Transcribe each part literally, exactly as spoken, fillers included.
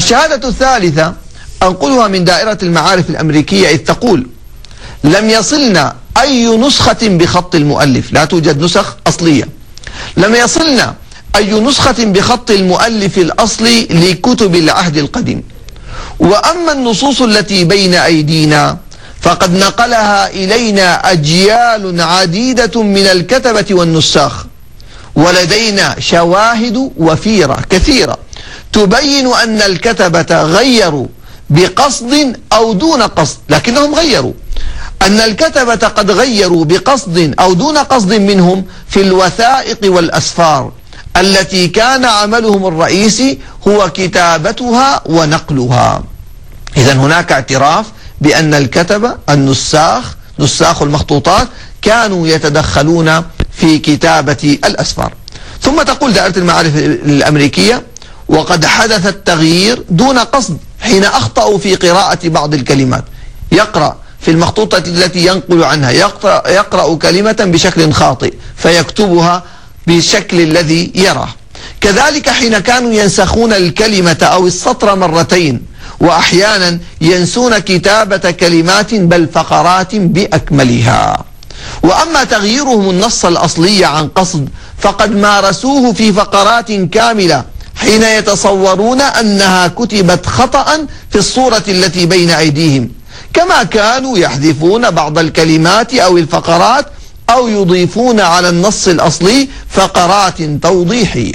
الشهادة الثالثة أنقلها من دائرة المعارف الأمريكية، إذ تقول: لم يصلنا أي نسخة بخط المؤلف، لا توجد نسخ أصلية، لم يصلنا أي نسخة بخط المؤلف الأصلي لكتب العهد القديم، وأما النصوص التي بين أيدينا فقد نقلها إلينا أجيال عديدة من الكتبة والنساخ، ولدينا شواهد وفيرة كثيرة تبين أن الكتبة غيروا بقصد أو دون قصد، لكنهم غيروا، أن الكتبة قد غيروا بقصد أو دون قصد منهم في الوثائق والأسفار التي كان عملهم الرئيسي هو كتابتها ونقلها. إذن هناك اعتراف بأن الكتبة النساخ نساخ المخطوطات كانوا يتدخلون في كتابة الأسفار. ثم تقول دائرة المعارف الأمريكية: وقد حدث التغيير دون قصد حين أخطأوا في قراءة بعض الكلمات، يقرأ في المخطوطة التي ينقل عنها يقرأ, يقرأ كلمة بشكل خاطئ فيكتبها بالشكل الذي يراه. كذلك حين كانوا ينسخون الكلمة أو السطر مرتين، وأحيانا ينسون كتابة كلمات بل فقرات بأكملها. وأما تغييرهم النص الأصلي عن قصد فقد مارسوه في فقرات كاملة حين يتصورون أنها كتبت خطأ في الصورة التي بين أيديهم، كما كانوا يحذفون بعض الكلمات أو الفقرات أو يضيفون على النص الأصلي فقرات توضيحية.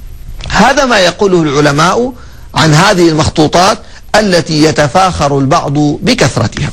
هذا ما يقوله العلماء عن هذه المخطوطات التي يتفاخر البعض بكثرتها.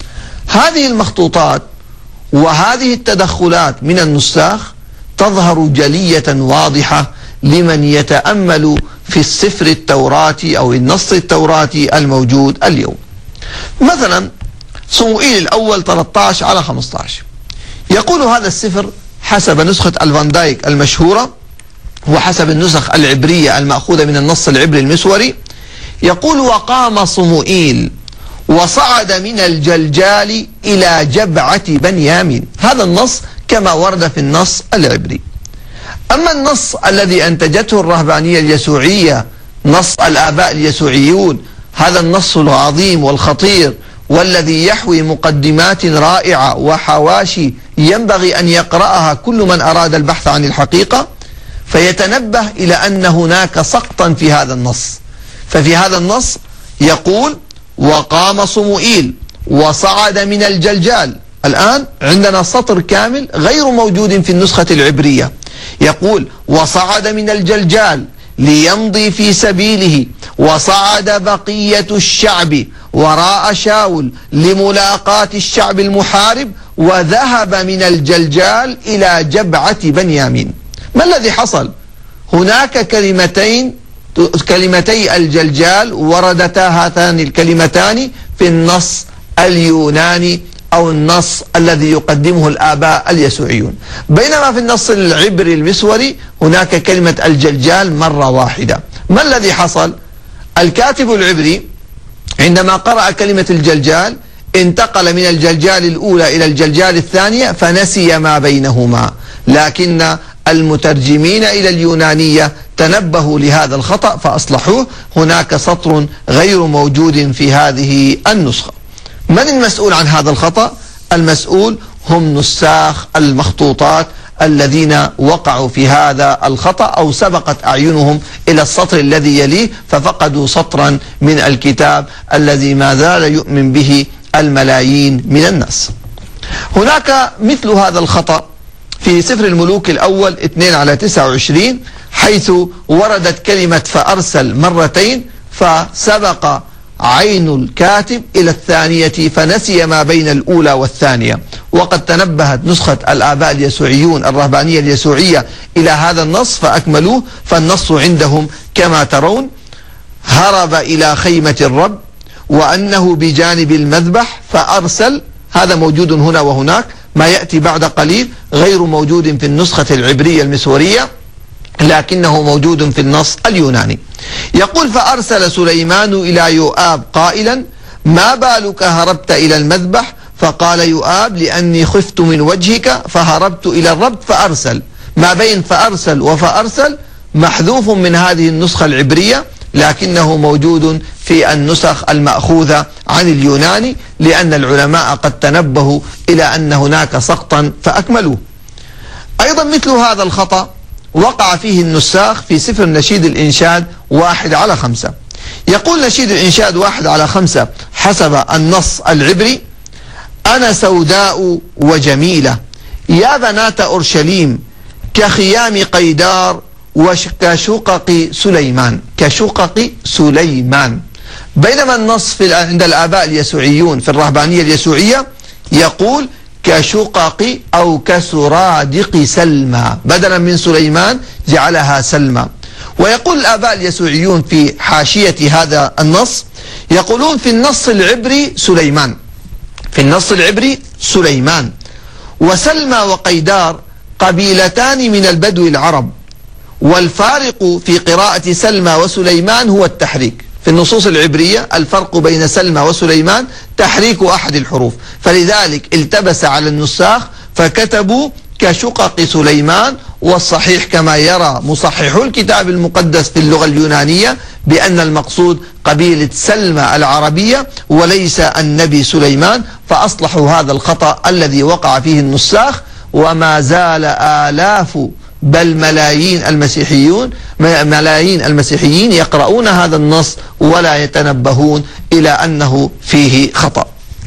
هذه المخطوطات وهذه التدخلات من النساخ تظهر جلية واضحة لمن يتأمل في السفر التوراتي أو النص التوراتي الموجود اليوم. مثلا صموئيل الأول ثلاثة عشر على خمسة عشر يقول هذا السفر حسب نسخة الفان دايك المشهورة وحسب النسخ العبرية المأخوذة من النص العبري المسوري، يقول: وقام صموئيل وصعد من الجلجال إلى جبعة بنيامين. هذا النص كما ورد في النص العبري. أما النص الذي أنتجته الرهبانية اليسوعية، نص الآباء اليسوعيون، هذا النص العظيم والخطير والذي يحوي مقدمات رائعة وحواشي ينبغي أن يقرأها كل من أراد البحث عن الحقيقة، فيتنبه إلى أن هناك سقطا في هذا النص. ففي هذا النص يقول: وقام صموئيل وصعد من الجلجال. الآن عندنا سطر كامل غير موجود في النسخة العبرية، يقول: وصعد من الجلجال ليمضي في سبيله، وصعد بقية الشعب وراء شاول لملاقاة الشعب المحارب، وذهب من الجلجال إلى جبعة بنيامين. ما الذي حصل؟ هناك كلمتين كلمتي الجلجال وردتا هاتان الكلمتان في النص اليوناني أو النص الذي يقدمه الآباء اليسوعيون، بينما في النص العبري المسوري هناك كلمة الجلجال مرة واحدة. ما الذي حصل؟ الكاتب العبري عندما قرأ كلمة الجلجال انتقل من الجلجال الأولى إلى الجلجال الثانية فنسي ما بينهما، لكن المترجمين إلى اليونانية تنبهوا لهذا الخطأ فأصلحوه. هناك سطر غير موجود في هذه النسخة. من المسؤول عن هذا الخطأ؟ المسؤول هم نساخ المخطوطات الذين وقعوا في هذا الخطأ أو سبقت أعينهم إلى السطر الذي يليه ففقدوا سطرا من الكتاب الذي ما زال يؤمن به الملايين من الناس. هناك مثل هذا الخطأ في سفر الملوك الأول اثنين على تسعة وعشرين، حيث وردت كلمة فأرسل مرتين فسبق عين الكاتب إلى الثانية فنسي ما بين الأولى والثانية. وقد تنبهت نسخة الآباء اليسوعيون الرهبانية اليسوعية إلى هذا النص فأكملوه، فالنص عندهم كما ترون: هرب إلى خيمة الرب وأنه بجانب المذبح فأرسل. هذا موجود هنا وهناك، ما يأتي بعد قليل غير موجود في النسخة العبرية المسورية لكنه موجود في النص اليوناني. يقول: فأرسل سليمان إلى يؤاب قائلا: ما بالك هربت إلى المذبح؟ فقال يؤاب: لأني خفت من وجهك فهربت إلى الرب فأرسل. ما بين فأرسل وفأرسل محذوف من هذه النسخة العبرية، لكنه موجود في النسخ المأخوذة عن اليوناني، لأن العلماء قد تنبهوا إلى أن هناك سقطا فأكملوه. أيضا مثل هذا الخطأ وقع فيه النساخ في سفر نشيد الإنشاد واحد على خمسة. يقول نشيد الإنشاد واحد على خمسة حسب النص العبري: أنا سوداء وجميلة يا بنات أورشليم كخيام قيدار وكشقق سليمان. كشقق سليمان. بينما النص في عند الآباء اليسوعيون في الرهبانية اليسوعية يقول كشقق أو كسرادق سلمى، بدلا من سليمان جعلها سلمى. ويقول الآباء اليسوعيون في حاشية هذا النص، يقولون في النص العبري سليمان، في النص العبري سليمان، وسلمى وقيدار قبيلتان من البدو العرب، والفارق في قراءة سلمى وسليمان هو التحريك. في النصوص العبرية الفرق بين سلمى وسليمان تحريك أحد الحروف، فلذلك التبس على النساخ فكتبوا كشقق سليمان. والصحيح كما يرى مصححو الكتاب المقدس في اللغة اليونانية بأن المقصود قبيلة سلمى العربية وليس النبي سليمان، فأصلحوا هذا الخطأ الذي وقع فيه النساخ. وما زال آلاف بل ملايين المسيحيون ملايين المسيحيين يقرؤون هذا النص ولا يتنبهون إلى أنه فيه خطأ.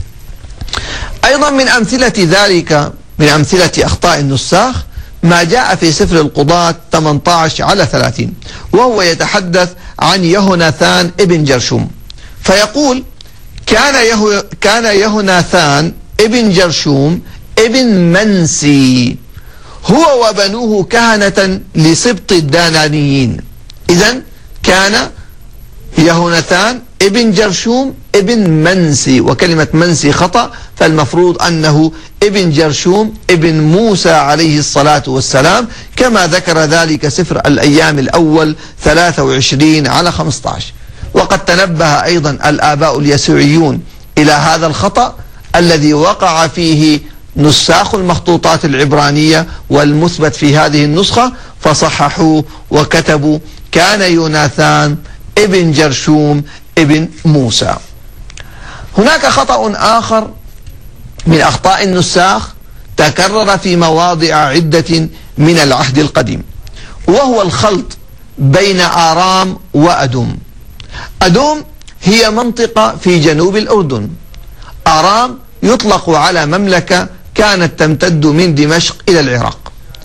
أيضا من أمثلة ذلك، من أمثلة أخطاء النساخ، ما جاء في سفر القضاة ثمانية عشر على ثلاثين، وهو يتحدث عن يهوناثان ابن جرشوم، فيقول كان يهو كان يهوناثان ابن جرشوم ابن منسي هو وبنوه كهنة لسبط الدانانيين. إذن كان يهوناثان ابن جرشوم ابن منسي، وكلمة منسي خطأ، فالمفروض أنه ابن جرشوم ابن موسى عليه الصلاة والسلام، كما ذكر ذلك سفر الأيام الأول ثلاثة وعشرين على خمسة عشر. وقد تنبه أيضا الآباء اليسوعيون إلى هذا الخطأ الذي وقع فيه نساخ المخطوطات العبرانية والمثبت في هذه النسخة، فصححوه وكتبوا كان يوناثان ابن جرشوم ابن موسى. هناك خطأ آخر من أخطاء النساخ تكرر في مواضع عدة من العهد القديم، وهو الخلط بين آرام وأدوم. أدوم هي منطقة في جنوب الأردن، آرام يطلق على مملكة كانت تمتد من دمشق إلى العراق.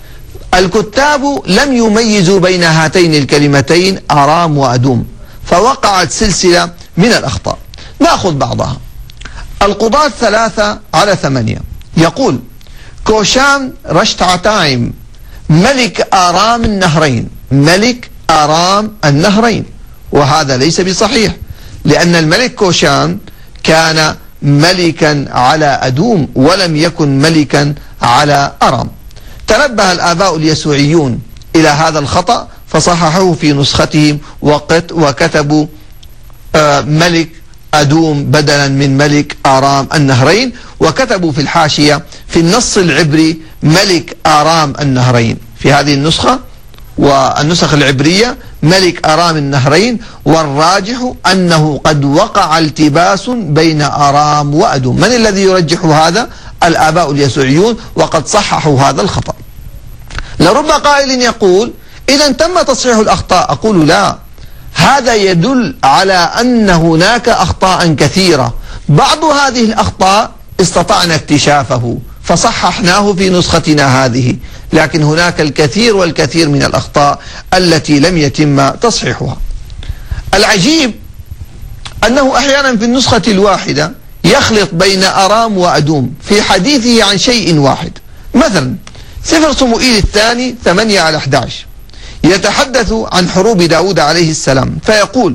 الكتاب لم يميزوا بين هاتين الكلمتين آرام وأدوم، فوقعت سلسلة من الأخطاء. نأخذ بعضها. القضاة ثلاثة على ثمانية يقول كوشان رشتعتايم ملك آرام النهرين، ملك آرام النهرين، وهذا ليس بصحيح، لأن الملك كوشان كان ملكا على أدوم ولم يكن ملكا على أرام. تنبه الآباء اليسوعيون إلى هذا الخطأ فصححوه في نسختهم وكتبوا آه ملك أدوم بدلا من ملك آرام النهرين، وكتبوا في الحاشية في النص العبري ملك آرام النهرين. في هذه النسخة والنسخ العبرية ملك آرام النهرين، والراجح أنه قد وقع التباس بين آرام وأدوم. من الذي يرجح هذا؟ الآباء اليسوعيون، وقد صححوا هذا الخطأ. لرب قائل يقول إذا تم تصحيح الأخطاء. أقول لا، هذا يدل على أن هناك أخطاء كثيرة، بعض هذه الأخطاء استطعنا اكتشافه فصححناه في نسختنا هذه، لكن هناك الكثير والكثير من الأخطاء التي لم يتم تصحيحها. العجيب أنه أحيانا في النسخة الواحدة يخلط بين أرام وأدوم في حديثه عن شيء واحد. مثلا سفر صموئيل الثاني ثمانية على أحد عشر يتحدث عن حروب داود عليه السلام، فيقول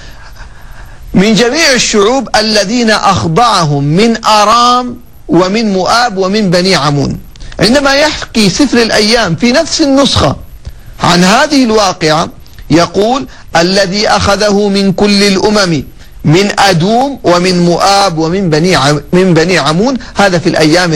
من جميع الشعوب الذين أخضعهم من آرام ومن مؤاب ومن بني عمون. عندما يحكي سفر الأيام في نفس النسخة عن هذه الواقعة يقول الذي أخذه من كل الأمم من أدوم ومن مؤاب ومن بني من بني عمون. هذا في الأيام